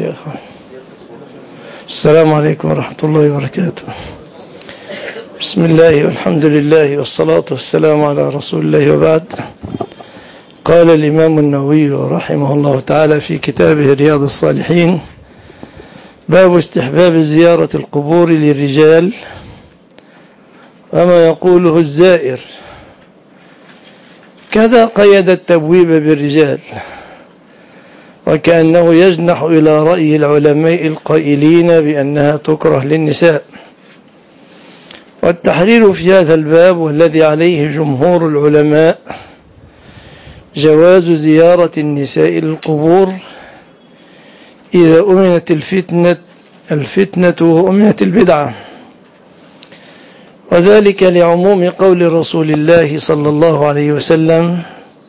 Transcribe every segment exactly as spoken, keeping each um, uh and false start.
يا أخوان. السلام عليكم ورحمة الله وبركاته. بسم الله والحمد لله والصلاة والسلام على رسول الله وبعد. قال الإمام النووي رحمه الله تعالى في كتابه رياض الصالحين: باب استحباب زيارة القبور للرجال وما يقوله الزائر. كذا قيد التبويب بالرجال، وكأنه يجنح إلى رأي العلماء القائلين بأنها تكره للنساء. والتحرير في هذا الباب والذي عليه جمهور العلماء جواز زيارة النساء للقبور إذا أمنت الفتنة الفتنة وأمنت البدعة، وذلك لعموم قول رسول الله صلى الله عليه وسلم: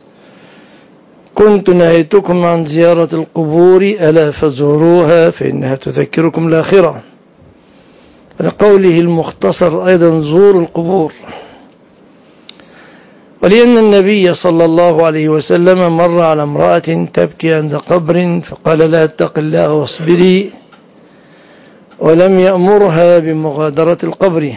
كنت نهيتكم عن زيارة القبور ألا فزوروها فإنها تذكركم الآخرة. ولقوله المختصر أيضا: زوروا القبور. ولأن النبي صلى الله عليه وسلم مر على امرأة تبكي عند قبر فقال: لا اتق الله واصبري، ولم يأمرها بمغادرة القبر.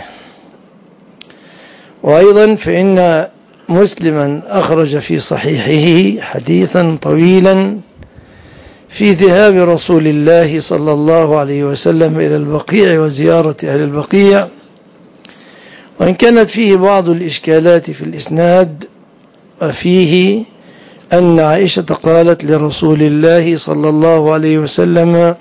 وأيضا فإن مسلما أخرج في صحيحه حديثا طويلا في ذهاب رسول الله صلى الله عليه وسلم إلى البقيع وزيارة أهل البقيع، وإن كانت فيه بعض الإشكالات في الإسناد. وفيه أن عائشة قالت لرسول الله صلى الله عليه وسلم: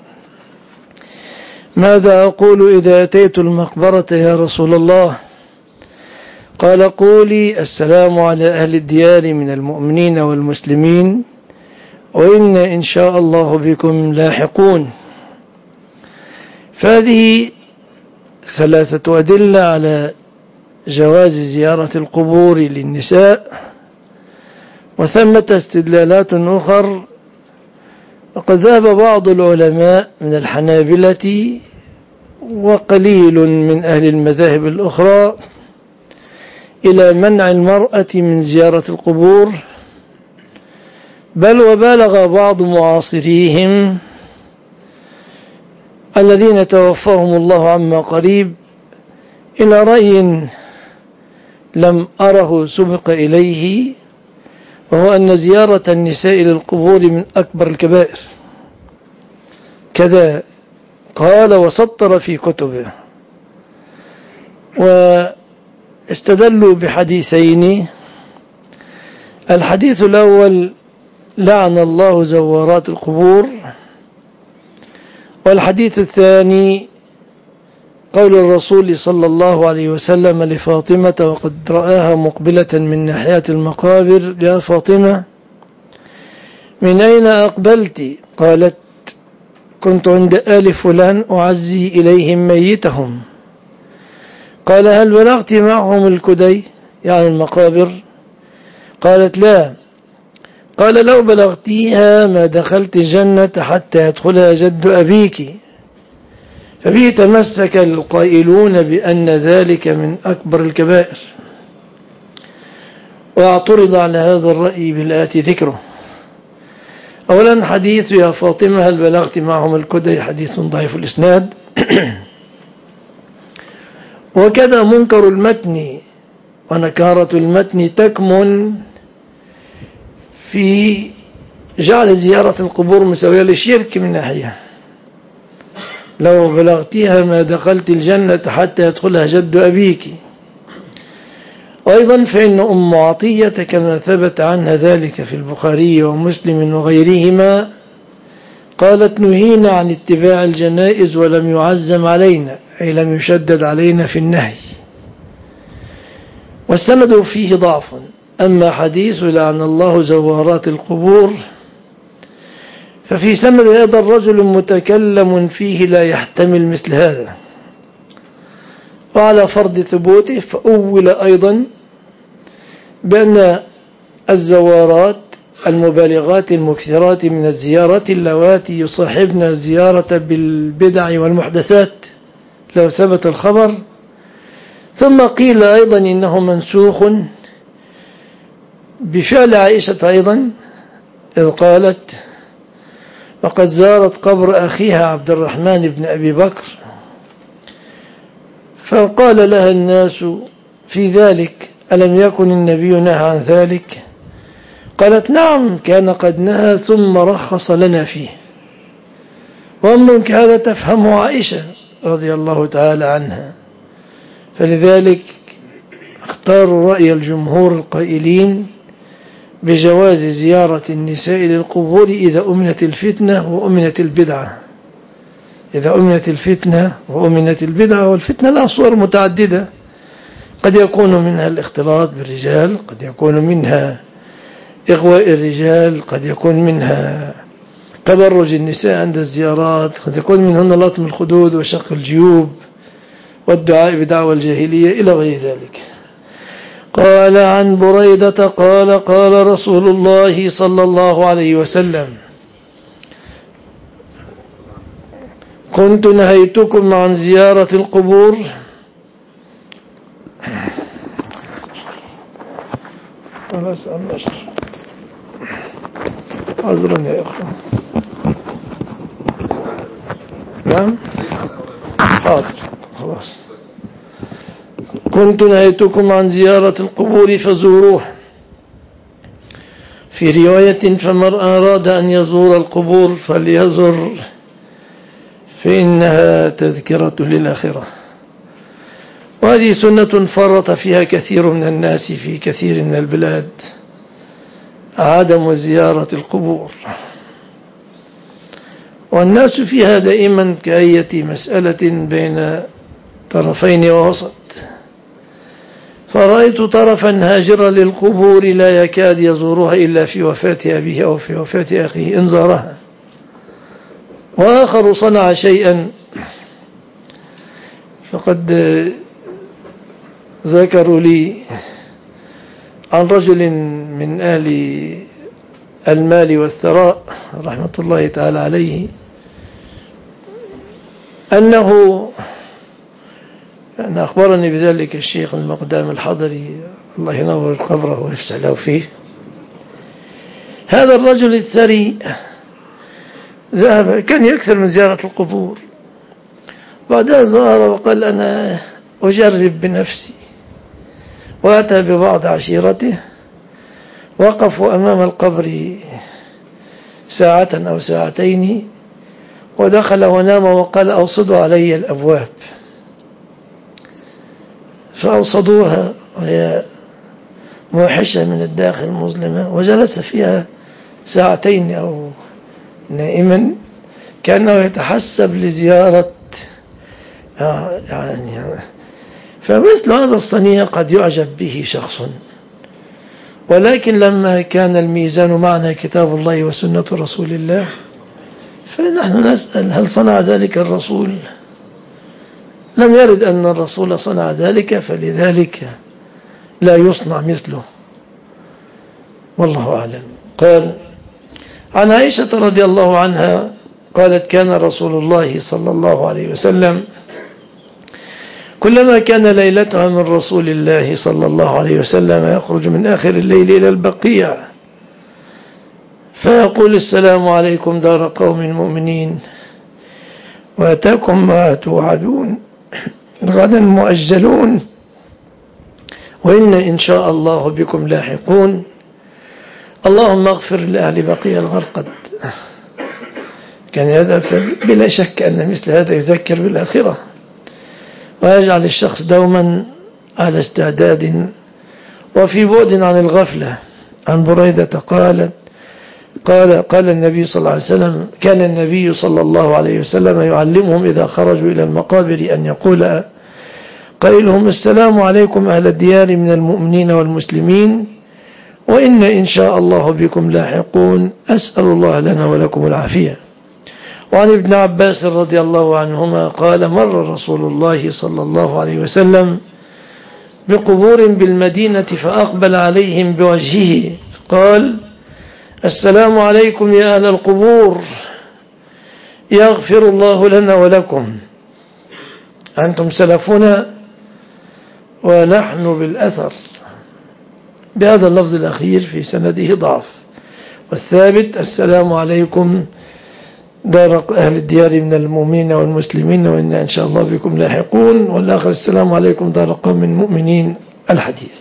ماذا أقول إذا أتيت المقبرة يا رسول الله؟ قال: قولي: السلام على أهل الديار من المؤمنين والمسلمين، وإنا إن شاء الله بكم لاحقون. فهذه ثلاثة أدلة على جواز زيارة القبور للنساء، وثمة استدلالات أخر. وقد ذهب بعض العلماء من الحنابلة وقليل من أهل المذاهب الأخرى إلى منع المرأة من زيارة القبور، بل وبالغ بعض معاصريهم الذين توفاهم الله عما قريب إلى رأي لم أره سبق إليه، وهو أن زيارة النساء للقبور من أكبر الكبائر. كذا قال وسطر في كتبه. واستدلوا بحديثين: الحديث الأول: لعن الله زوارات القبور. والحديث الثاني: قول الرسول صلى الله عليه وسلم لفاطمة وقد رآها مقبلة من ناحية المقابر: يا فاطمة، من أين أقبلت؟ قالت: كنت عند آل فلان أعزي إليهم ميتهم. قال: هل بلغت معهم الكدي يعني المقابر؟ قالت: لا. قال: لو بلغتيها ما دخلت الجنة حتى يدخلها جد أبيك. فبه تمسك القائلون بأن ذلك من أكبر الكبائر. واعترض على هذا الرأي بالآتي ذكره. أولا، حديث يا فاطمة هل بلغت معهم الكدي حديث ضعيف الإسناد. وكذا منكر المتن ونكارة المتن تكمن في جعل زيارة القبور مساوية للشرك من ناحية: لو بلغتيها ما دخلت الجنة حتى يدخلها جد أبيك. وأيضا فإن أم عطية كما ثبت عنها ذلك في البخاري ومسلم وغيرهما قالت: نهينا عن اتباع الجنائز ولم يعزم علينا، أي لم يشدد علينا في النهي. والسند فيه ضعف. أما حديث لعن الله زوارات القبور ففي سند هذا الرجل متكلم فيه لا يحتمل مثل هذا. وعلى فرض ثبوته فأول أيضا بأن الزوارات المبالغات المكثرات من الزيارات اللواتي يصاحبن الزيارة بالبدع والمحدثات لو ثبت الخبر. ثم قيل أيضا إنه منسوخ بفعل عائشة أيضا إذ قالت: وقد زارت قبر أخيها عبد الرحمن بن أبي بكر، فقال لها الناس في ذلك: ألم يكن النبي نهى عن ذلك؟ قالت: نعم، كان قد نهى ثم رخص لنا فيه. وأمرك هذا تفهم عائشة رضي الله تعالى عنها، فلذلك اختاروا رأي الجمهور القائلين بجواز زيارة النساء للقبور إذا أمنت الفتنة وأمنت البدعة. إذا أمنت الفتنة وأمنت البدعة، والفتنة لها صور متعددة، قد يكون منها الاختلاط بالرجال، قد يكون منها إغواء الرجال، قد يكون منها تبرج النساء عند الزيارات، قد يكون منهن لطم الخدود وشق الجيوب والدعاء بدعوى الجاهلية إلى غير ذلك. قال عن بريدة قال: قال رسول الله صلى الله عليه وسلم: كنت نهيتكم عن زيارة القبور خلاص النشر عذرا يا أخوان. نعم حاضر خلاص. كنت نهيتكم عن زيارة القبور فزوروه. في رواية: فمن أراد أن يزور القبور فليزر فإنها تذكرة للآخرة. وهذه سنة فرط فيها كثير من الناس في كثير من البلاد، عدم زيارة القبور، والناس فيها دائما كأية مسألة بين طرفين ووسط. فرأيت طرفا هاجرا للقبور لا يكاد يزورها إلا في وفاة أبيه أو في وفاة أخيه إن زارها، وآخر صنع شيئا. فقد ذكروا لي عن رجل من أهل المال والثراء رحمة الله تعالى عليه أنه أنا أخبرني بذلك الشيخ المقدام الحضري الله ينور قبره ويفسح له فيه. هذا الرجل الثري ذهب كان يكثر من زيارة القبور، بعدها زار وقال: أنا أجرب بنفسي، وأتى ببعض عشيرته، وقفوا أمام القبر ساعة أو ساعتين، ودخل ونام وقال: أوصدوا علي الأبواب. فأوصدوها وهي موحشة من الداخل مظلمة، وجلس فيها ساعتين أو نائما كأنه يتحسب لزيارة يعني. فمثل هذا الصنيع قد يعجب به شخص، ولكن لما كان الميزان معنا كتاب الله وسنة رسول الله، فنحن نسأل: هل صنع ذلك الرسول؟ لم يرد أن الرسول صنع ذلك، فلذلك لا يصنع مثله، والله أعلم. قال عن عائشة رضي الله عنها قالت: كان رسول الله صلى الله عليه وسلم كلما كان ليلتها من رسول الله صلى الله عليه وسلم يخرج من آخر الليل إلى البقيع فيقول: السلام عليكم دار قوم مؤمنين، وأتاكم ما توعدون، غدا مؤجلون، وإن إن شاء الله بكم لاحقون، اللهم اغفر لأهل بقيع الغرقد. كان هذا بلا شك أن مثل هذا يذكر بالآخرة، ويجعل الشخص دوما على استعداد وفي بعد عن الغفلة. عن بريدة قال قال قال النبي صلى الله عليه وسلم: كان النبي صلى الله عليه وسلم يعلمهم إذا خرجوا إلى المقابر أن يقول قائلهم: السلام عليكم أهل الديار من المؤمنين والمسلمين، وإن إن شاء الله بكم لاحقون، أسأل الله لنا ولكم العافية. وعن ابن عباس رضي الله عنهما قال: مر رسول الله صلى الله عليه وسلم بقبور بالمدينة فأقبل عليهم بوجهه قال: السلام عليكم يا أهل القبور، يغفر الله لنا ولكم، أنتم سلفنا ونحن بالأثر. بهذا اللفظ الأخير في سنده ضعف، والثابت: السلام عليكم دار أهل الديار من المؤمنين والمسلمين، وإنا إن شاء الله بكم لاحقون. والآخر السلام عليكم دار قوم مؤمنين. الحديث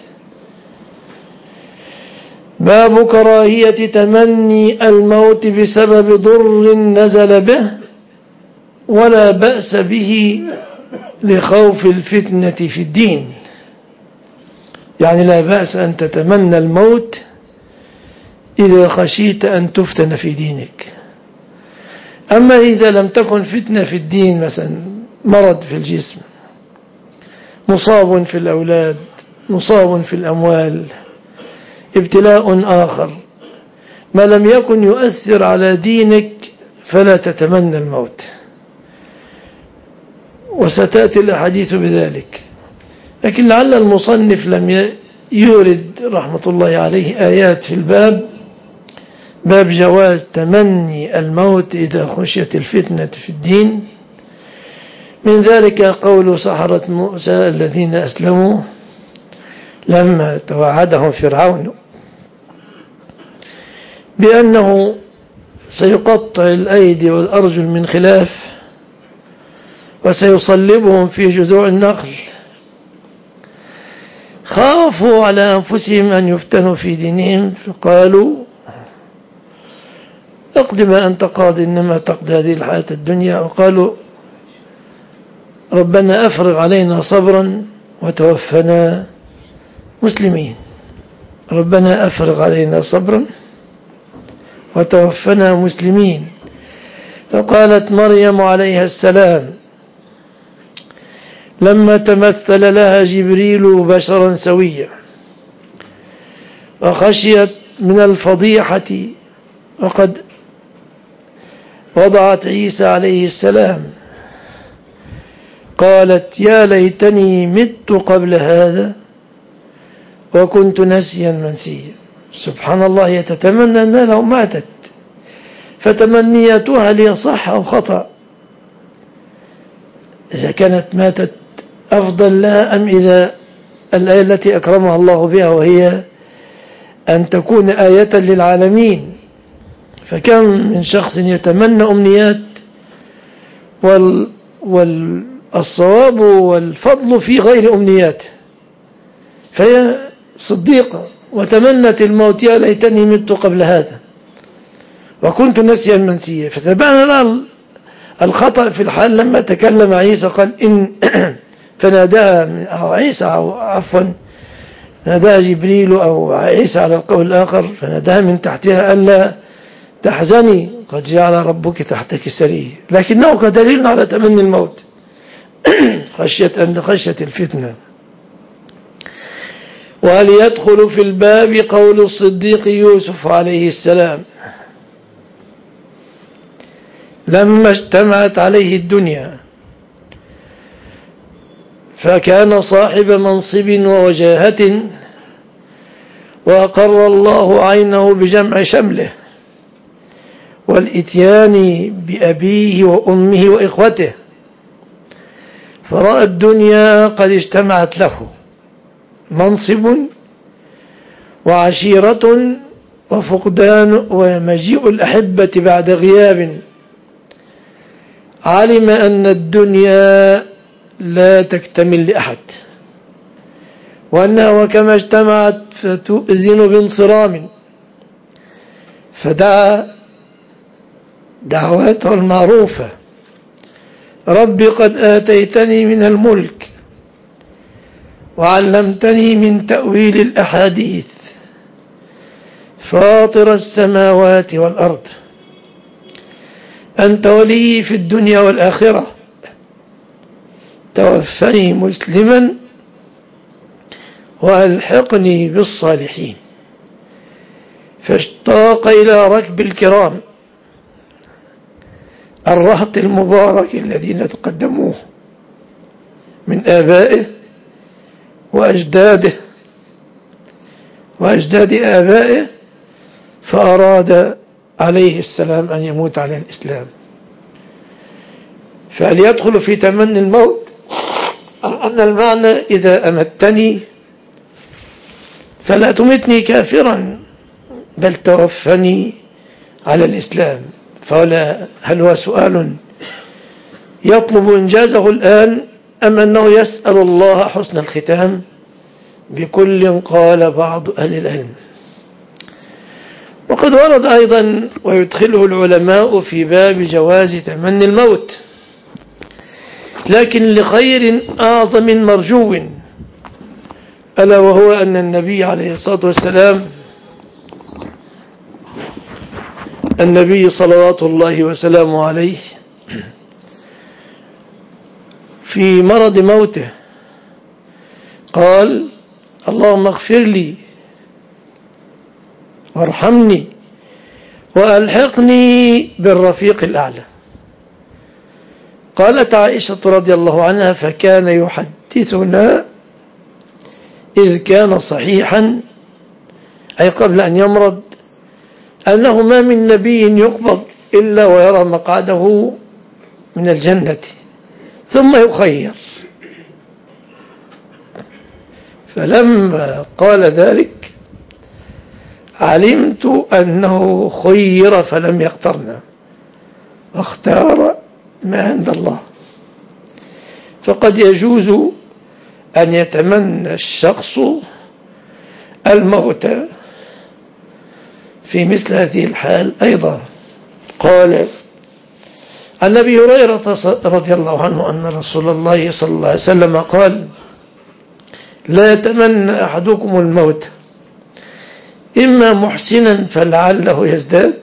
باب كراهية تمني الموت بسبب ضر نزل به ولا بأس به لخوف الفتنة في الدين. يعني لا بأس أن تتمنى الموت إذا خشيت أن تفتن في دينك. أما إذا لم تكن فتنة في الدين، مثلا مرض في الجسم، مصاب في الأولاد، مصاب في الأموال، ابتلاء آخر، ما لم يكن يؤثر على دينك فلا تتمنى الموت، وستأتي الأحاديث بذلك. لكن لعل المصنف لم يورد رحمة الله عليه آيات في الباب باب جواز تمني الموت إذا خشيت الفتنة في الدين. من ذلك قول سحرة موسى الذين أسلموا لما توعدهم فرعون بأنه سيقطع الأيدي والأرجل من خلاف وسيصلبهم في جذوع النخل، خافوا على أنفسهم أن يفتنوا في دينهم فقالوا اقض ما أنت قاض إنما تقضي هذه الحياة الدنيا، وقالوا ربنا أفرغ علينا صبرا وتوفنا مسلمين. ربنا أفرغ علينا صبرا وتوفنا مسلمين. فقالت مريم عليها السلام لما تمثل لها جبريل بشرا سويا وخشيت من الفضيحة وقد وضعت عيسى عليه السلام، قالت يا ليتني مت قبل هذا وكنت نسيا منسيا. سبحان الله، يتتمنى أنها لو ماتت، فتمنياتها لي صح أو خطأ، إذا كانت ماتت أفضل لها أم إذا الآية التي أكرمها الله بها وهي أن تكون آية للعالمين. فكم من شخص يتمنى أمنيات وال والصواب والفضل في غير أمنياته، فهي صديقة وتمنت الموت يا ليتني مت قبل هذا وكنت نسيا منسيا. فتبان لها الخطأ في الحال لما تكلم عيسى قال إن فناداها أو عيسى أو عفوا ناداها جبريل أو عيسى على القول الآخر فناداها من تحتها ألا تحزني قد جعل ربك تحتك سريا، لكنه كدليل على تمني الموت خشية أن خشية الفتنة. وهل يدخل في الباب قول الصديق يوسف عليه السلام لما اجتمعت عليه الدنيا فكان صاحب منصب ووجاهة وأقر الله عينه بجمع شمله والإتيان بأبيه وأمه وإخوته، فرأى الدنيا قد اجتمعت له منصب وعشيرة وفقدان ومجيء الأحبة بعد غياب، علم أن الدنيا لا تكتمل لأحد وأنها وكما اجتمعت فتؤذن بانصرام، فدعا دعواته المعروفة رب قد آتيتني من الملك وعلمتني من تأويل الأحاديث فاطر السماوات والأرض أنت ولي في الدنيا والآخرة توفني مسلما وألحقني بالصالحين. فاشتاق إلى ركب الكرام الرهط المبارك الذين تقدموه من آبائه وأجداده وأجداد آبائه، فأراد عليه السلام أن يموت على الإسلام. فهل يدخل في تمني الموت أن المعنى إذا أمتني فلا تمتني كافرا بل توفني على الإسلام، فهل هل هو سؤال يطلب إنجازه الآن أم أنه يسأل الله حسن الختام؟ بكل قال بعض أهل العلم. وقد ورد أيضا ويدخله العلماء في باب جواز تمني الموت، لكن لخير أعظم مرجو، ألا وهو أن النبي عليه الصلاة والسلام النبي صلوات الله وسلامه عليه في مرض موته قال: اللهم اغفر لي وارحمني وألحقني بالرفيق الأعلى. قالت عائشة رضي الله عنها: فكان يحدثنا إذ كان صحيحا، أي قبل أن يمرض، أنه ما من نبي يقبض إلا ويرى مقعده من الجنة ثم يخير. فلما قال ذلك علمت أنه خير فلم يخترنا، واختار ما عند الله. فقد يجوز أن يتمنى الشخص الموت في مثل هذه الحال أيضا. قال عن أبي هريرة رضي الله عنه أن رسول الله صلى الله عليه وسلم قال: لا يتمنى أحدكم الموت إما محسنا فلعله يزداد،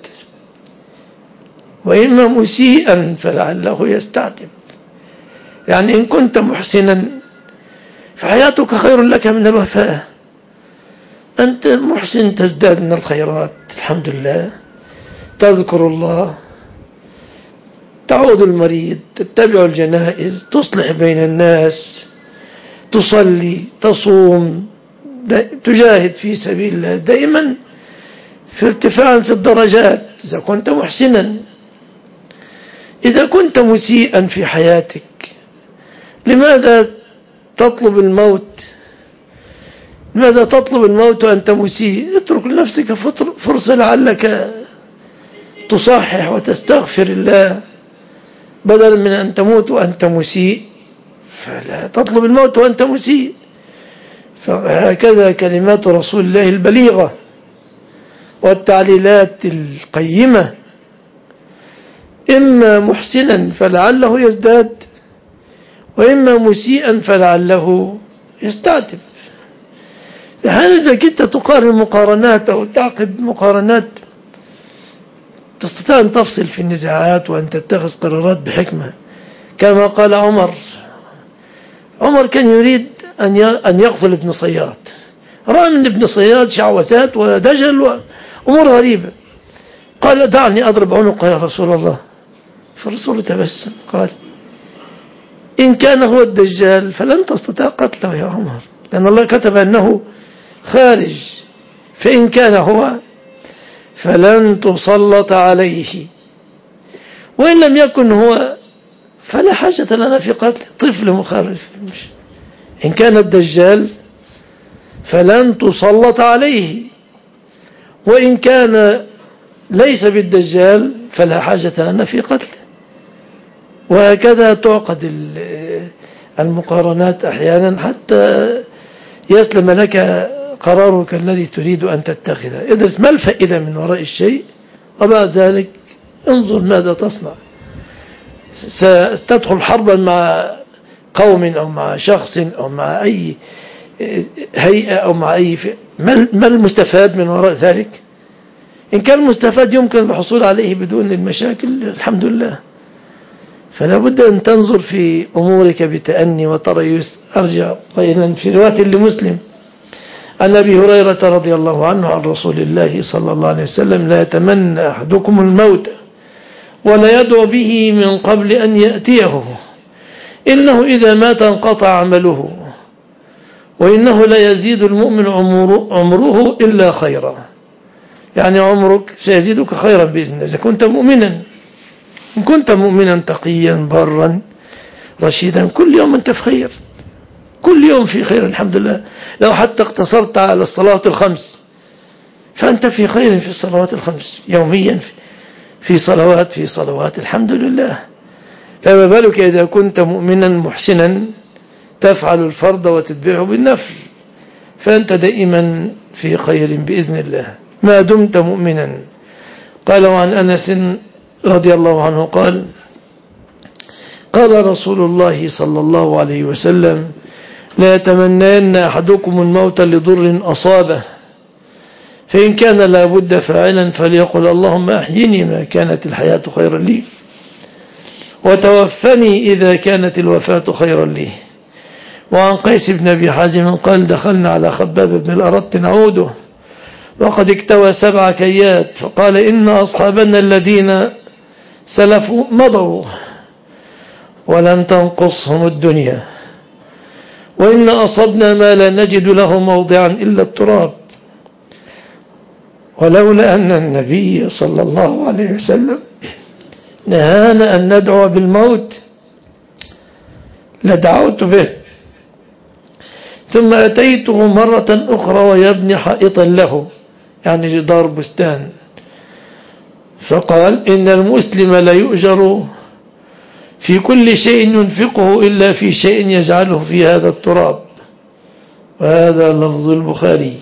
وإما مسيئا فلعله يستعتب. يعني إن كنت محسنا فحياتك خير لك من الوفاة، أنت محسن تزداد من الخيرات، الحمد لله، تذكر الله، تعود المريض، تتبع الجنائز، تصلح بين الناس، تصلي، تصوم، تجاهد في سبيل الله، دائما في ارتفاع في الدرجات إذا كنت محسنا. إذا كنت مسيئا في حياتك لماذا تطلب الموت؟ لماذا تطلب الموت وأنت مسيء؟ اترك لنفسك فرصة لعلك تصحح وتستغفر الله بدلا من أن تموت وأنت مسيء. فلا تطلب الموت وأنت مسيء. فهكذا كلمات رسول الله البليغة والتعليلات القيمة: إما محسنا فلعله يزداد، وإما مسيئا فلعله يستعتب. يعني إذا كنت تقارن مقارنات أو تعقد مقارنات تستطيع أن تفصل في النزاعات وأن تتخذ قرارات بحكمة، كما قال عمر. عمر كان يريد أن يقتل ابن صياد، رأى من ابن صياد شعوذات ودجل وأمور غريبة، قال: دعني أضرب عنقه يا رسول الله. فالرسول تبسم قال: إن كان هو الدجال فلن تستطيع قتله يا عمر، لأن الله كتب أنه خارج، فإن كان هو فلن تسلط عليه، وإن لم يكن هو فلا حاجة لنا في قتله، طفل مخالف. إن كان الدجال فلن تسلط عليه، وإن كان ليس بالدجال فلا حاجة لنا في قتله. وهكذا تعقد المقارنات أحيانا حتى يسلم لك قرارك الذي تريد أن تتخذه. ادرس ما الفائدة من وراء الشيء، وبعد ذلك انظر ماذا تصنع. ستدخل حربا مع قوم أو مع شخص أو مع أي هيئة أو مع أي فئة، ما المستفاد من وراء ذلك؟ إن كان المستفاد يمكن الحصول عليه بدون المشاكل الحمد لله. فلا بد أن تنظر في أمورك بتأني وتريث. أرجع قائلا في رواية لمسلم عن أبي هريرة رضي الله عنه عن رسول الله صلى الله عليه وسلم: لا يتمنى أحدكم الموت ولا يدعو به من قبل أن يأتيه، إنه إذا مات انقطع عمله، وإنه لا يزيد المؤمن عمره إلا خيرا. يعني عمرك سيزيدك خيرا بإذن الله إذا كنت مؤمنا. إن كنت مؤمنا تقيا برا رشيدا كل يوم أنت في خير، كل يوم في خير الحمد لله. لو حتى اقتصرت على الصلاة الخمس فأنت في خير في الصلوات الخمس يوميا، في صلوات في صلوات الحمد لله، فما بالك إذا كنت مؤمنا محسنا تفعل الفرض وتتبعه بالنفل، فأنت دائما في خير بإذن الله ما دمت مؤمنا. قال عن أنس رضي الله عنه قال قال رسول الله صلى الله عليه وسلم لا يتمنين أحدكم الموت لضر أصابه، فإن كان لا بد فاعلا فليقل اللهم أحيني ما كانت الحياة خيرا لي وتوفني إذا كانت الوفاة خيرا لي. وعن قيس بن أبي حازم قال دخلنا على خباب بن الأرط نعوده وقد اكتوى سبع كيات، فقال إن أصحابنا الذين سلفوا مضوا ولن تنقصهم الدنيا، وإن أصبنا ما لا نجد له موضعا إلا التراب، ولولا أن النبي صلى الله عليه وسلم نهانا أن ندعو بالموت لدعوت به. ثم أتيته مرة أخرى ويبني حائطا له، يعني جدار بستان، فقال إن المسلم لا يؤجر في كل شيء ينفقه إلا في شيء يجعله في هذا التراب. وهذا لفظ البخاري.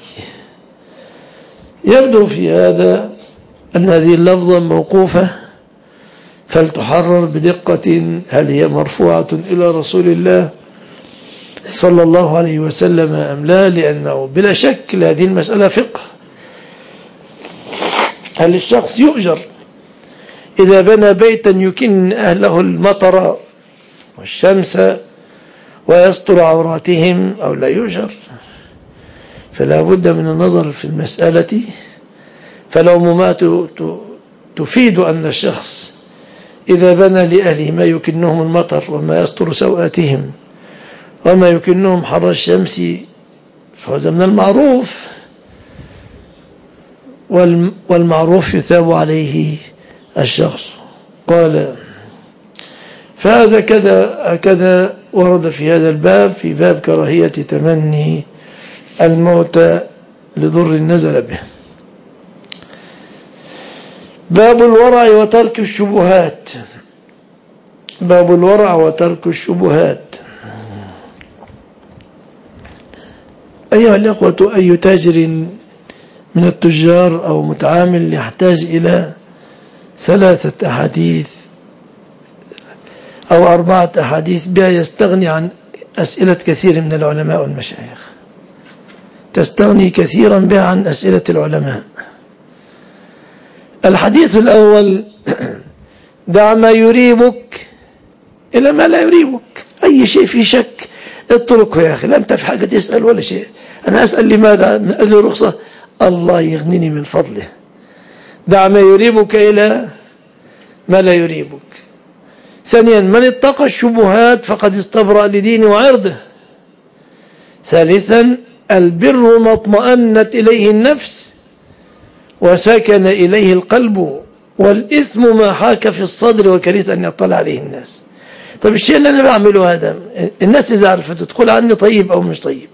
يبدو في هذا أن هذه اللفظة موقوفة، فلتحرر بدقة هل هي مرفوعة إلى رسول الله صلى الله عليه وسلم أم لا، لأنه بلا شك هذه المسألة فقه. هل الشخص يؤجر إذا بنى بيتا يكن أهله المطر والشمس ويستر عوراتهم أو لا يؤجر؟ فلا بد من النظر في المسألة. فلو ما تفيد أن الشخص إذا بنى لأهله ما يكنهم المطر وما يستر سوءاتهم وما يكنهم حر الشمس فهذا من المعروف، والمعروف يثاب عليه الشخص. قال فهذا كذا كذا ورد في هذا الباب، في باب كراهية تمني الموت لضر نزل به. باب الورع وترك الشبهات. باب الورع وترك الشبهات. أيها الأخوة، أي تاجر من التجار أو متعامل يحتاج إلى ثلاثة أحاديث أو أربعة أحاديث بها يستغني عن أسئلة كثير من العلماء والمشايخ، تستغني كثيرا بها عن أسئلة العلماء. الحديث الأول دع ما يريبك إلى ما لا يريبك. أي شيء في شك اتركه يا أخي، لا أنت في حاجة تسأل ولا شيء. أنا أسأل لماذا؟ من أجل رخصة الله يغنيني من فضله. دع ما يريبك إلى ما لا يريبك. ثانيا من اتقى الشبهات فقد استبرأ لدينه وعرضه. ثالثا البر ما اطمأنت إليه النفس وسكن إليه القلب، والإثم ما حاك في الصدر وكرهت أن يطلع عليه الناس. طب الشيء اللي أنا بعمله هذا الناس إذا عرفت تدخل عني طيب أو مش طيب.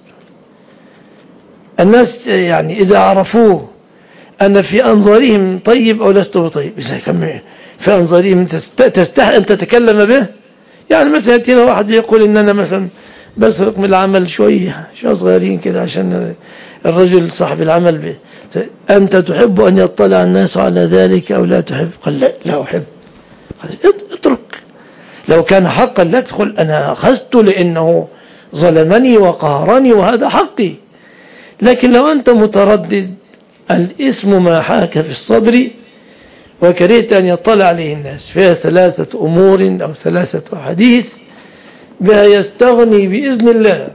الناس يعني إذا عرفوه أن في أنظارهم طيب أو لست طيب، إذا كم في أنظارهم تستحي أن تتكلم به. يعني مثلا يأتينا واحد يقول إن أنا مثلا بسرق من العمل شوية شوية صغيرين كده عشان الرجل صاحب العمل به. أنت تحب أن يطلع الناس على ذلك أو لا تحب؟ قال لا لا أحب. قال اترك. لو كان حقا لا تدخل، أنا أخذت لأنه ظلمني وقهرني وهذا حقي. لكن لو أنت متردد الإثم ما حاك في الصدر وكرهت أن يطلع عليه الناس، فيها ثلاثة أمور أو ثلاثة حديث بها يستغني بإذن الله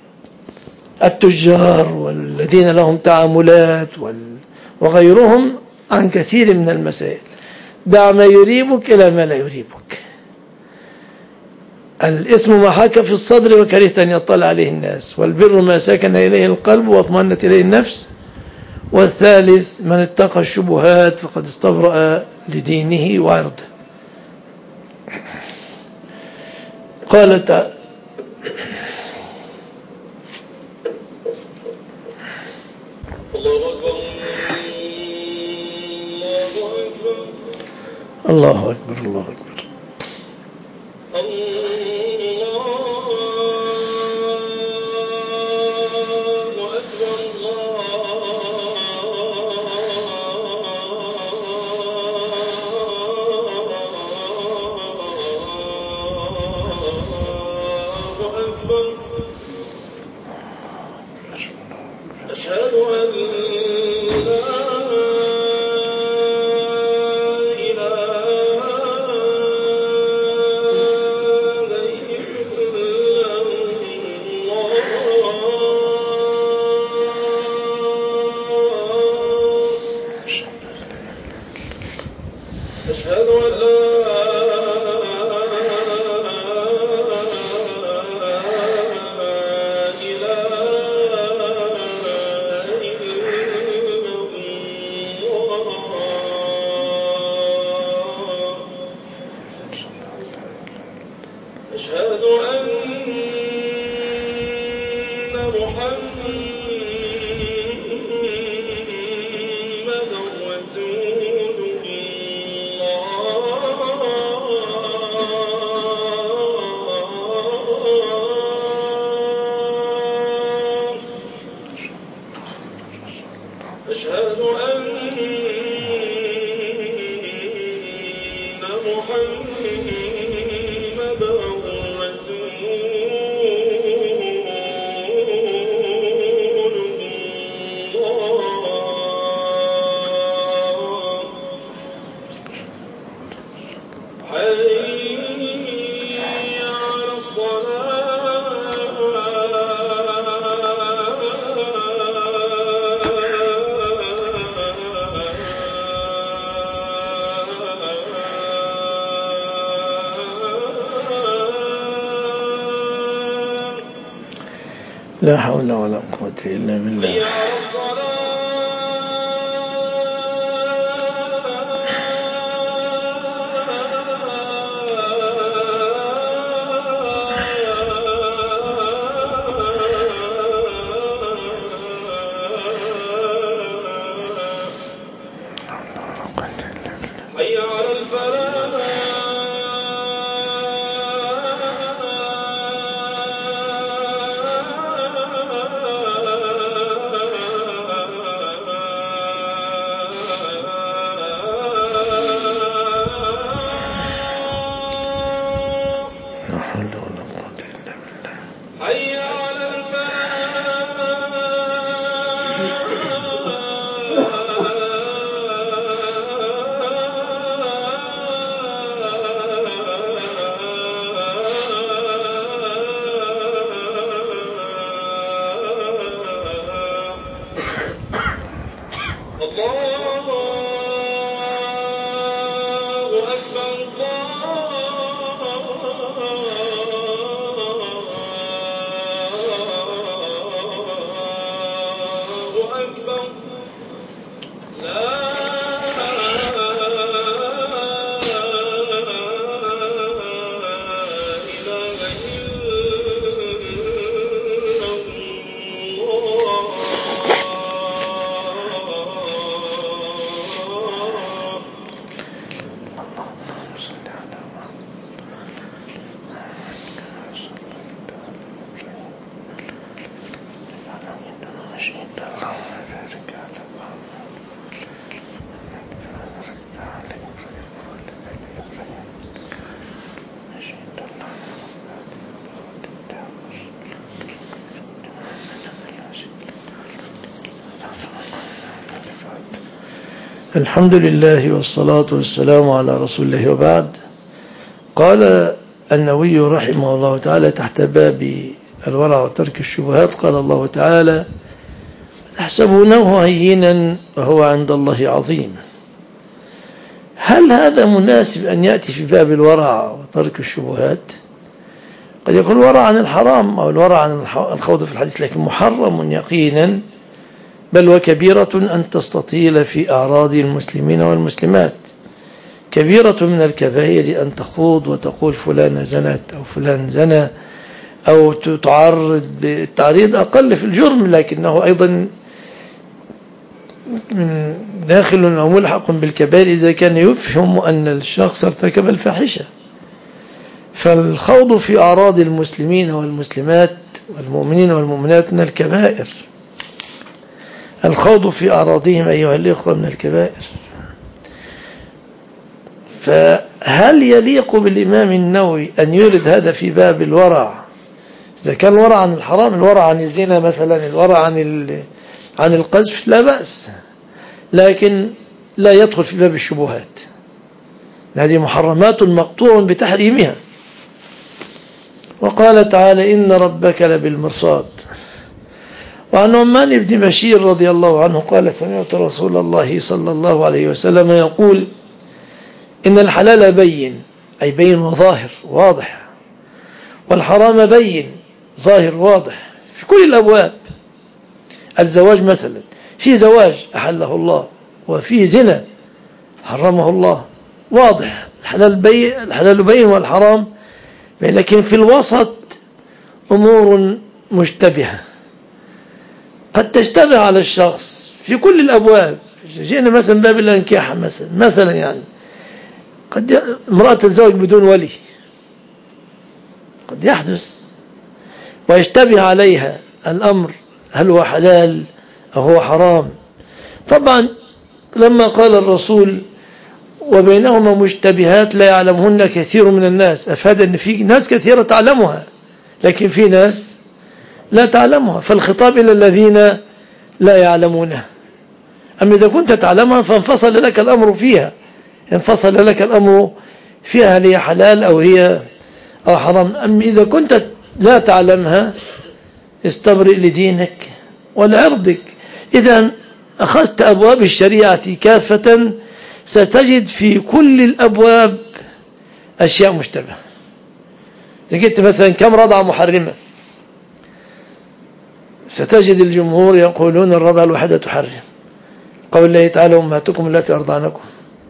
التجار والذين لهم تعاملات وغيرهم عن كثير من المسائل. دع ما يريبك إلى ما لا يريبك. الإثم ما حاك في الصدر وكرهت أن يطلع عليه الناس، والبر ما سكن إليه القلب واطمأنت إليه النفس، والثالث من اتقى الشبهات فقد استبرأ لدينه وعرضه. قال تعالى الله أكبر الله أكبر. أشهد أن لا أشهد أن محمدا رسول الله. أشهد أن محمدا لا حول ولا قوة إلا بالله. حي على الفلاح. حي على الحمد لله والصلاة والسلام على رسول الله وبعد. قال النووي رحمه الله تعالى تحت باب الورع وترك الشبهات، قال الله تعالى: تحسبونه هينا وهو عند الله عظيم. هل هذا مناسب أن يأتي في باب الورع وترك الشبهات؟ قد يكون الورع عن الحرام أو الورع عن الخوض في الحديث، لكن محرم يقينا، بل وكبيرة أن تستطيل في أعراض المسلمين والمسلمات. كبيرة من الكبائر أن تخوض وتقول فلان زنت أو فلان زنى، أو تعرض التعريض أقل في الجرم، لكنه أيضا من داخل أو ملحق بالكبائر إذا كان يفهم أن الشخص ارتكب الفاحشة. فالخوض في أعراض المسلمين والمسلمات والمؤمنين والمؤمنات من الكبائر، الخوض في أعراضهم أيها الإخوة من الكبائر. فهل يليق بالإمام النووي أن يرد هذا في باب الورع؟ إذا كان الورع عن الحرام، الورع عن الزنا مثلا، الورع عن عن القذف لا بأس، لكن لا يدخل في باب الشبهات. هذه محرمات مقطوع بتحريمها. وقال تعالى إن ربك لبالمرصاد. وعن عمان بن بشير رضي الله عنه قال سمعت رسول الله صلى الله عليه وسلم يقول إن الحلال بين، أي بين وظاهر واضح، والحرام بين ظاهر واضح في كل الأبواب. الزواج مثلا، في زواج أحله الله، وفي زنا حرمه الله، واضح، الحلال بين, الحلال بين والحرام بين. لكن في الوسط أمور مشتبهة قد تشتبه على الشخص في كل الأبواب. جئنا مثلا باب الأنكاح مثلا مثلا يعني قد امرأة تتزوج بدون ولي، قد يحدث ويشتبه عليها الأمر، هل هو حلال أو هو حرام. طبعا لما قال الرسول وبينهما مشتبهات لا يعلمهن كثير من الناس، أفاد أن في ناس كثيرة تعلمها لكن في ناس لا تعلمها، فالخطاب إلى الذين لا يعلمونها. أما إذا كنت تعلمها فانفصل لك الأمر فيها، انفصل لك الأمر فيها هل هي حلال أو هي أو حرام. أما إذا كنت لا تعلمها استبرئ لدينك ولعرضك. إذا أخذت أبواب الشريعة كافة ستجد في كل الأبواب أشياء مشتبهة. إذا قلت مثلا كم رضعة محرمة، ستجد الجمهور يقولون الرضعة الواحدة تحرم، قول الله تعالى أمهاتكم التي أرضعنكم.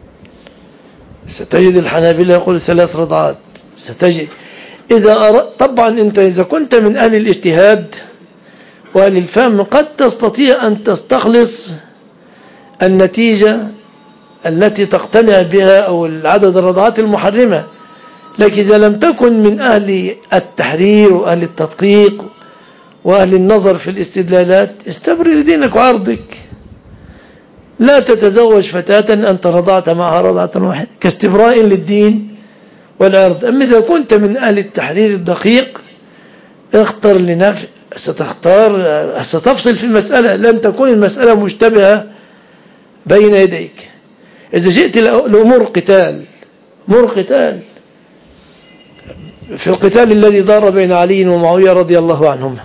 ستجد الحنابلة يقول ثلاث رضعات. ستجد إذا أر... طبعا أنت إذا كنت من أهل الاجتهاد وأهل الفهم قد تستطيع أن تستخلص النتيجة التي تقتنع بها أو العدد الرضعات المحرمة. لكن إذا لم تكن من أهل التحرير وأهل التدقيق وأهل النظر في الاستدلالات استبرئ لدينك وعرضك. لا تتزوج فتاة أنت رضعت معها رضعة واحدة كاستبراء للدين والعرض. أما إذا كنت من أهل التحرير الدقيق اختر لنفسك، ستختار ستفصل في المسألة، لن تكون المسألة مشتبهة بين يديك. إذا جئت لأمور قتال، أمور قتال في القتال الذي دار بين علي ومعاوية رضي الله عنهما،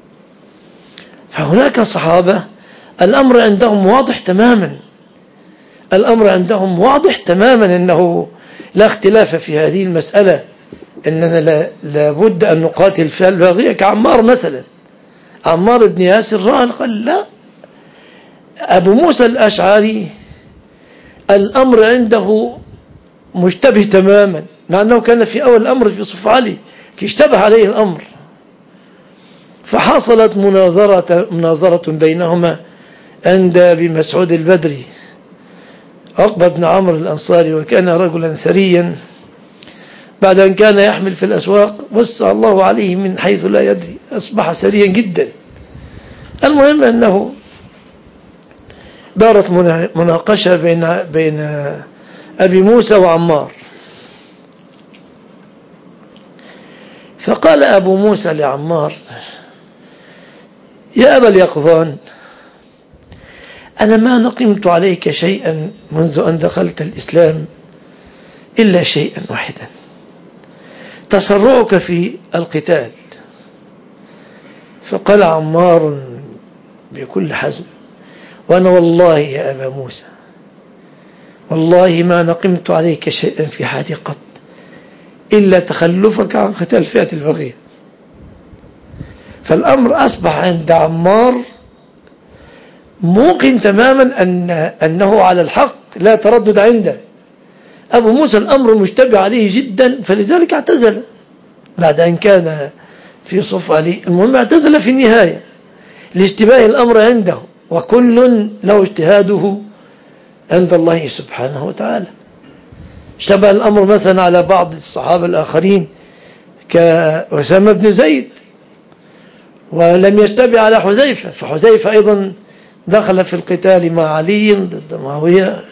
فهناك صحابة الأمر عندهم واضح تماما، الأمر عندهم واضح تماما أنه لا اختلاف في هذه المسألة، أننا لابد أن نقاتل فيها الباغية. كعمار مثلا، عمار بن ياسر رأى قال لا. أبو موسى الأشعري الأمر عنده مشتبه تماما، مع أنه كان في أول الأمر في صف علي اشتبه عليه الأمر، فحصلت مناظرة, مناظرة بينهما عند أبي مسعود البدري عقبة بن عمرو الأنصاري، وكان رجلا ثريا بعد أن كان يحمل في الأسواق وسع الله عليه من حيث لا يدري، أصبح ثريا جدا. المهم أنه دارت مناقشة بين بين أبي موسى وعمار، فقال أبو موسى لعمار يا أبا اليقظان أنا ما نقمت عليك شيئا منذ أن دخلت الإسلام إلا شيئا واحدا، تسرعك في القتال. فقال عمار بكل حزم وأنا والله يا أبا موسى والله ما نقمت عليك شيئا في حياتي قط إلا تخلفك عن قتال فئة البغية. فالأمر أصبح عند عمار موقن تماما أن أنه على الحق لا تردد عنده. أبو موسى الأمر مشتبه عليه جدا، فلذلك اعتزل بعد أن كان في صف علي. المهم اعتزل في النهاية لاشتباه الأمر عنده، وكل له اجتهاده عند الله سبحانه وتعالى. اشتبه الأمر مثلا على بعض الصحابة الآخرين كأسامة بن زيد، ولم يشتبه على حذيفة، فحذيفة أيضا دخل في القتال مع علي ضد معاوية،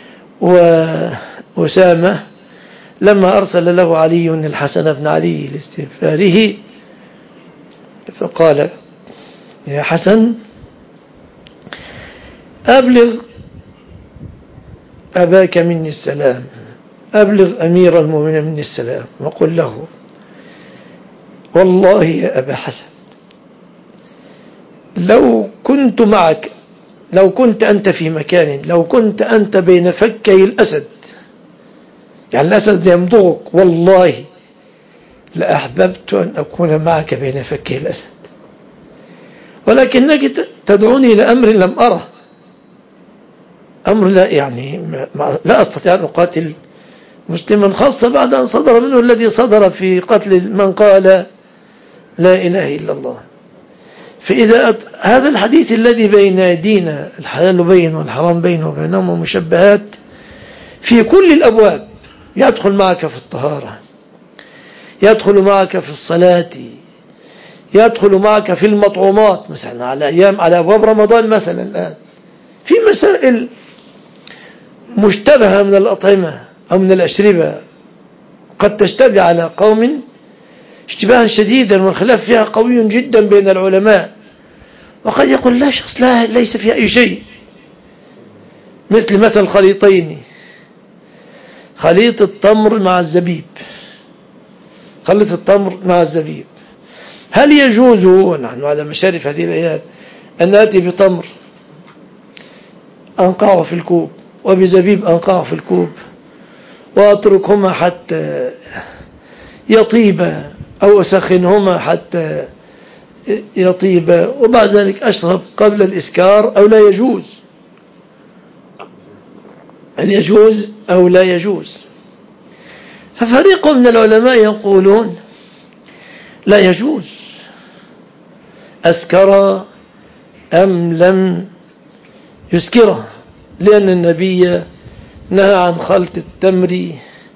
وأسامة لما أرسل له علي الحسن بن علي لاستغفاره فقال: يا حسن أبلغ أباك مني السلام، أبلغ أمير المؤمنين مني السلام، وقل له: والله يا أبا حسن لو كنت معك، لو كنت أنت في مكان، لو كنت أنت بين فكي الأسد، يعني الأسد يمضغك، والله لأحببت أن أكون معك بين فكي الأسد، ولكنك تدعوني لأمر لم أره، أمر لا يعني لا أستطيع أن أقاتل مسلما، خاصة بعد أن صدر منه الذي صدر في قتل من قال لا إله إلا الله. فإذا هذا الحديث الذي بين أيدينا، الحلال بين والحرام بين وبينهما مشبهات في كل الأبواب، يدخل معك في الطهارة، يدخل معك في الصلاة، يدخل معك في المطعومات، مثلا على أيام على أبواب رمضان مثلا الآن في مسائل مشتبهة من الأطعمة أو من الأشربة قد تشتبه على قوم اشتباها شديدا، والخلاف فيها قوي جدا بين العلماء، وقد يقول لا شخص لا ليس فيها أي شيء، مثل مثل خليطين، خليط التمر مع الزبيب، خليط التمر مع الزبيب، هل يجوز ونحن على مشارف هذه الأيام أن نأتي بتمر أنقعه في الكوب وبزبيب أنقعه في الكوب وأتركهما حتى يطيبا أو أسخنهما حتى يطيبا وبعد ذلك أشرب قبل الإسكار، أو لا يجوز؟ هل يجوز أو لا يجوز؟ ففريق من العلماء يقولون لا يجوز، أسكر أم لم يسكره، لأن النبي نهى عن خلط التمر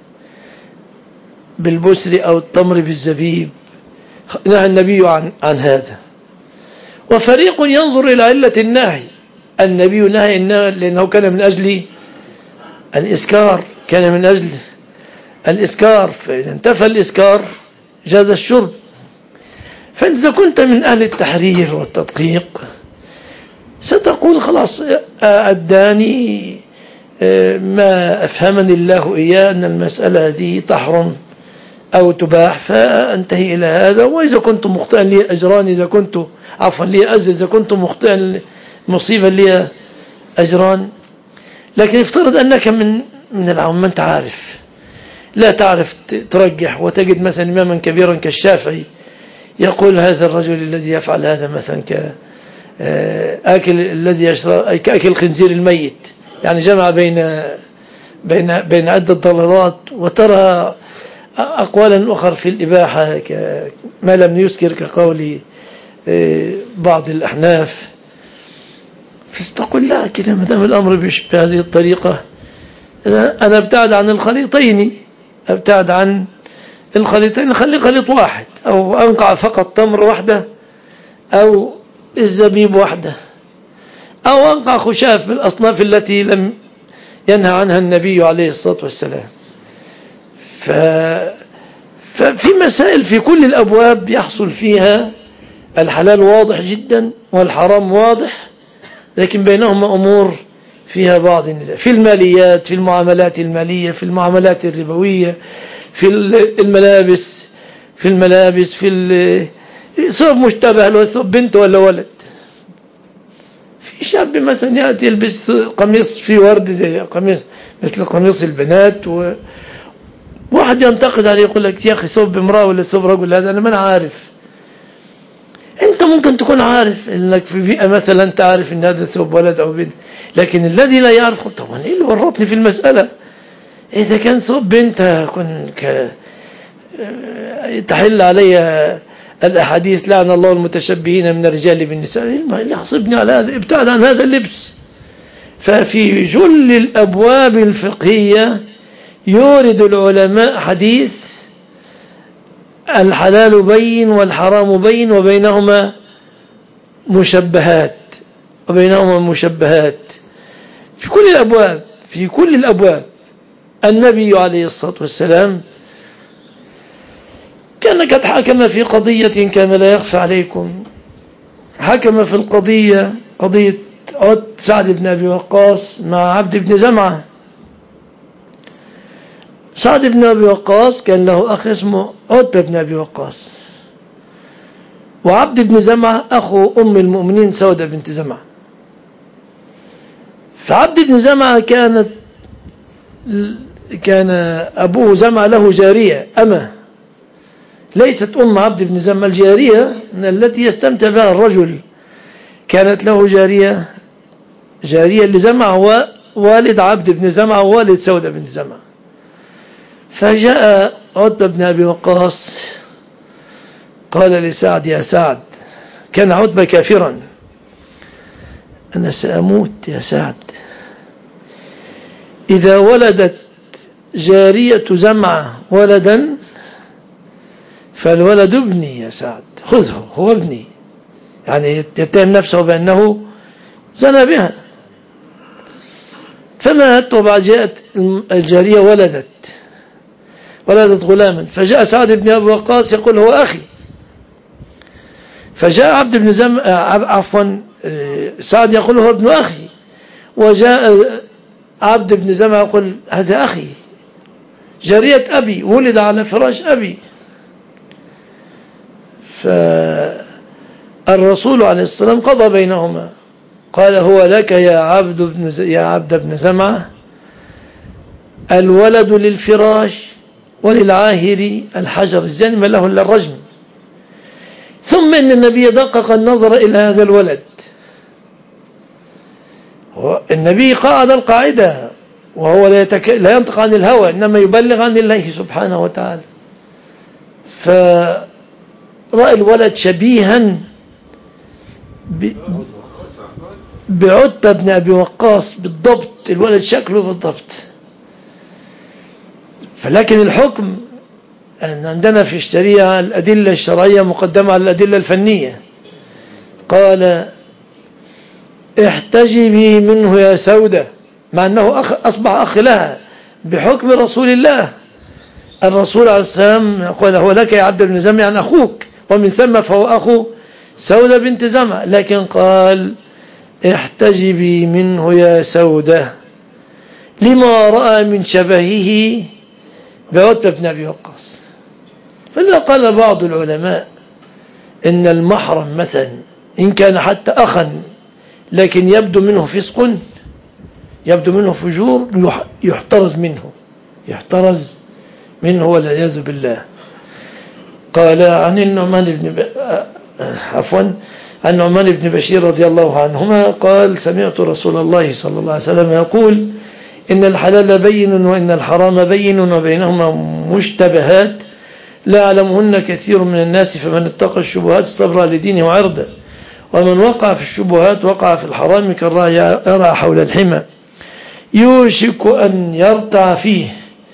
بالبسر أو التمر بالزبيب، نهى النبي عن, عن هذا. وفريق ينظر إلى علة النهي، النبي نهى لأنه كان من أجل الإسكار، كان من أجل الإسكار، فإذا انتفى الإسكار جاز الشرب. فإذا كنت من أهل التحرير والتدقيق ستقول خلاص أداني ما أفهمني الله إياه أن المسألة دي تحرم أو تباح، فأنتهي إلى هذا، وإذا كنت مخطئا لي أجران، إذا كنت عفوا لي أجر، إذا كنت مخطئا مصيبا لي أجران. لكن افترض أنك من من العام أنت عارف لا تعرف ترجح، وتجد مثلا إماما كبيرا كالشافعي يقول هذا الرجل الذي يفعل هذا مثلا كأكل الذي يشرب كأكل الخنزير الميت، يعني جمع بين بين بين عدة ضلالات، وترى أقوالا أخرى في الإباحة ما لم يذكر كقول بعض الأحناف، فاستقل لا كده ما دام الأمر بهذه الطريقة أنا ابتعد عن الخليطين، ابتعد عن الخليطين، خلي خليط واحد، أو أنقع فقط تمر واحدة أو الزبيب واحدة، أو أنقع خشاف بالأصناف التي لم ينهى عنها النبي عليه الصلاة والسلام. ف... ففي مسائل في كل الأبواب يحصل فيها الحلال واضح جدا والحرام واضح، لكن بينهما أمور فيها بعض النزاع، في الماليات، في المعاملات المالية، في المعاملات الربوية، في الملابس، في الملابس في ثوب مشتبه لو ثوب بنت ولا ولد. في شاب مثلا يأتي يلبس قميص فيه ورد زي قميص مثل قميص البنات، وواحد ينتقد عليه يقول لك يا أخي ثوب امرأة ولا ثوب رجل، هذا أنا ما عارف. أنت ممكن تكون عارف إنك في بيئة مثلا تعرف إن هذا ثوب ولد أو بنت، لكن الذي لا يعرف طبعا إيه اللي ورطني في المسألة؟ إذا كان ثوب بنت كن ك... تحل علي الأحاديث لعن الله المتشبهين من الرجال بالنساء، اللي يحصبني على هذا ابتعد عن هذا اللبس. ففي جل الأبواب الفقهية يورد العلماء حديث الحلال بين والحرام بين وبينهما مشبهات وبينهما مشبهات في كل الأبواب في كل الأبواب. النبي عليه الصلاة والسلام كان قد حكم في قضية كما لا يخفى عليكم، حكم في القضية قضية عد سعد بن أبي وقاص مع عبد بن زمعة. سعد بن أبي وقاص كان له أخ اسمه عتبة بن أبي وقاص، وعبد بن زمعة أخو أم المؤمنين سودة بنت زمعة. فعبد بن زمعة كانت كان أبوه زمعة له جارية أمة، ليست أم عبد بن زمعة، الجارية التي يستمتع بها الرجل، كانت له جارية جارية لزمعة ووالد عبد بن زمعة ووالد سودة بنت زمعة. فجاء عتبة بن أبي وقاص قال لسعد: يا سعد، كان عتبة كافرا، أنا سأموت يا سعد إذا ولدت جارية زمعة ولدا فالولد ابني يا سعد، خذه هو ابني، يعني يتهم نفسه بأنه زنى بها. فمات، وبعد جاءت الجارية ولدت ولدت غلاما، فجاء سعد بن أبي وقاص يقول: هو أخي. فجاء عبد بن زم عفوا سعد يقول: هو ابن أخي. وجاء عبد بن زمعة يقول: هذا أخي، جارية أبي، ولد على فراش أبي. فالرسول عليه السلام قضى بينهما، قال: هو لك يا عبد بن يا عبد بن زمعة، الولد للفراش وللعاهر الحجر، الزاني ما له إلا الرجم. ثم إن النبي دقق النظر إلى هذا الولد، النبي قاعد القاعدة، وهو لا, يتك... لا ينطق عن الهوى، إنما يبلغ عن الله سبحانه وتعالى. فرأى الولد شبيها ب... بعتبة بن أبي وقاص بالضبط، الولد شكله بالضبط. فلكن الحكم أن عندنا في الشريعة الأدلة الشرعية مقدمة على الأدلة الفنية. قال: احتجبي منه يا سودة، مع أنه أخ أصبح أخ لها بحكم رسول الله. الرسول عليه السلام يقول: هو لك يا عبد بن زمعة، يعني أخوك، ومن ثم فهو أخو سودة بنت زمعة. لكن قال: احتجبي منه يا سودة، لما رأى من شبهه بعتبة بن أبي وقاص. فإذا قال بعض العلماء إن المحرم مثلا إن كان حتى أخا لكن يبدو منه فسق، يبدو منه فجور، يحترز منه يحترز منه والعياذ بالله. قال عن النعمان بن ب... عفوا عن النعمان بن بشير رضي الله عنهما قال: سمعت رسول الله صلى الله عليه وسلم يقول: إن الحلال بين وإن الحرام بين وبينهما مشتبهات لا يعلمهن كثير من الناس، فمن اتقى الشبهات استبرأ لدينه وعرضه، ومن وقع في الشبهات وقع في الحرام كالراعي يرعى حول الحمى يوشك أن يرتع فيه.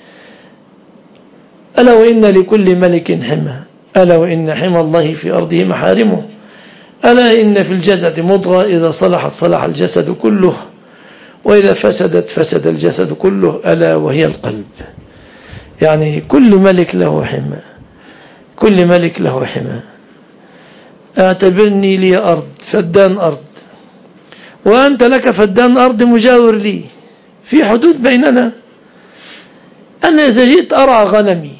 ألا وإن لكل ملك حمى، ألا وإن حمى الله في أرضه محارمه، ألا إن في الجسد مضغة إذا صلحت صلح الجسد كله، وإذا فسدت فسد الجسد كله، ألا وهي القلب. يعني كل ملك له حمى، كل ملك له حمى. اعتبرني لي أرض، فدان أرض، وأنت لك فدان أرض مجاور لي، في حدود بيننا. أنا إذا جئت أرعى غنمي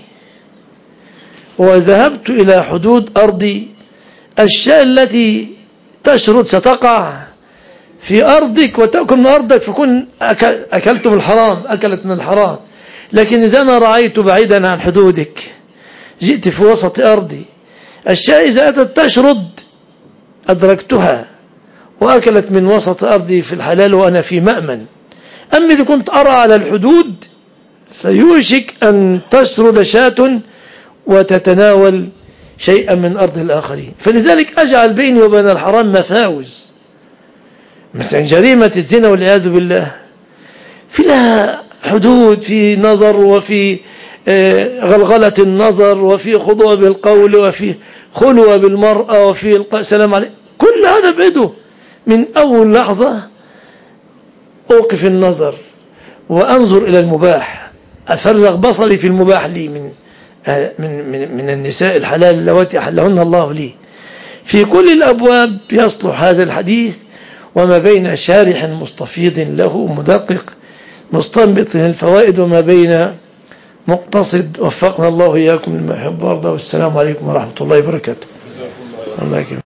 وذهبت إلى حدود أرضي، الشاة التي تشرد ستقع في أرضك وتأكل من أرضك، فكن أكلت من الحرام، أكلت من الحرام. لكن إذا أنا رعيت بعيدا عن حدودك، جئت في وسط أرضي، الشاة إذا أتت تشرد أدركتها وأكلت من وسط أرضي في الحلال وأنا في مأمن. أما إذا كنت أرى على الحدود فيوشك أن تشرد شاة وتتناول شيئا من أرض الآخرين. فلذلك أجعل بيني وبين الحرام مفاوز. مثلا جريمة الزنا والعياذ بالله في لها حدود، في نظر، وفي غلغلة النظر، وفي خضوع بالقول، وفي خلوة بالمرأة، وفي القاء السلام عليه. كل هذا بعده. من أول لحظة أوقف النظر وأنظر إلى المباح، أفرغ بصري في المباح لي من من من, من النساء الحلال اللواتي أحلهن الله لي. في كل الأبواب يصلح هذا الحديث، وما بين شارح مستفيض له مدقق مستنبط الفوائد، وما بين مقتصد. وفقنا الله إياكم لما يحب ويرضى. والسلام عليكم ورحمة الله وبركاته. الله يكرمك.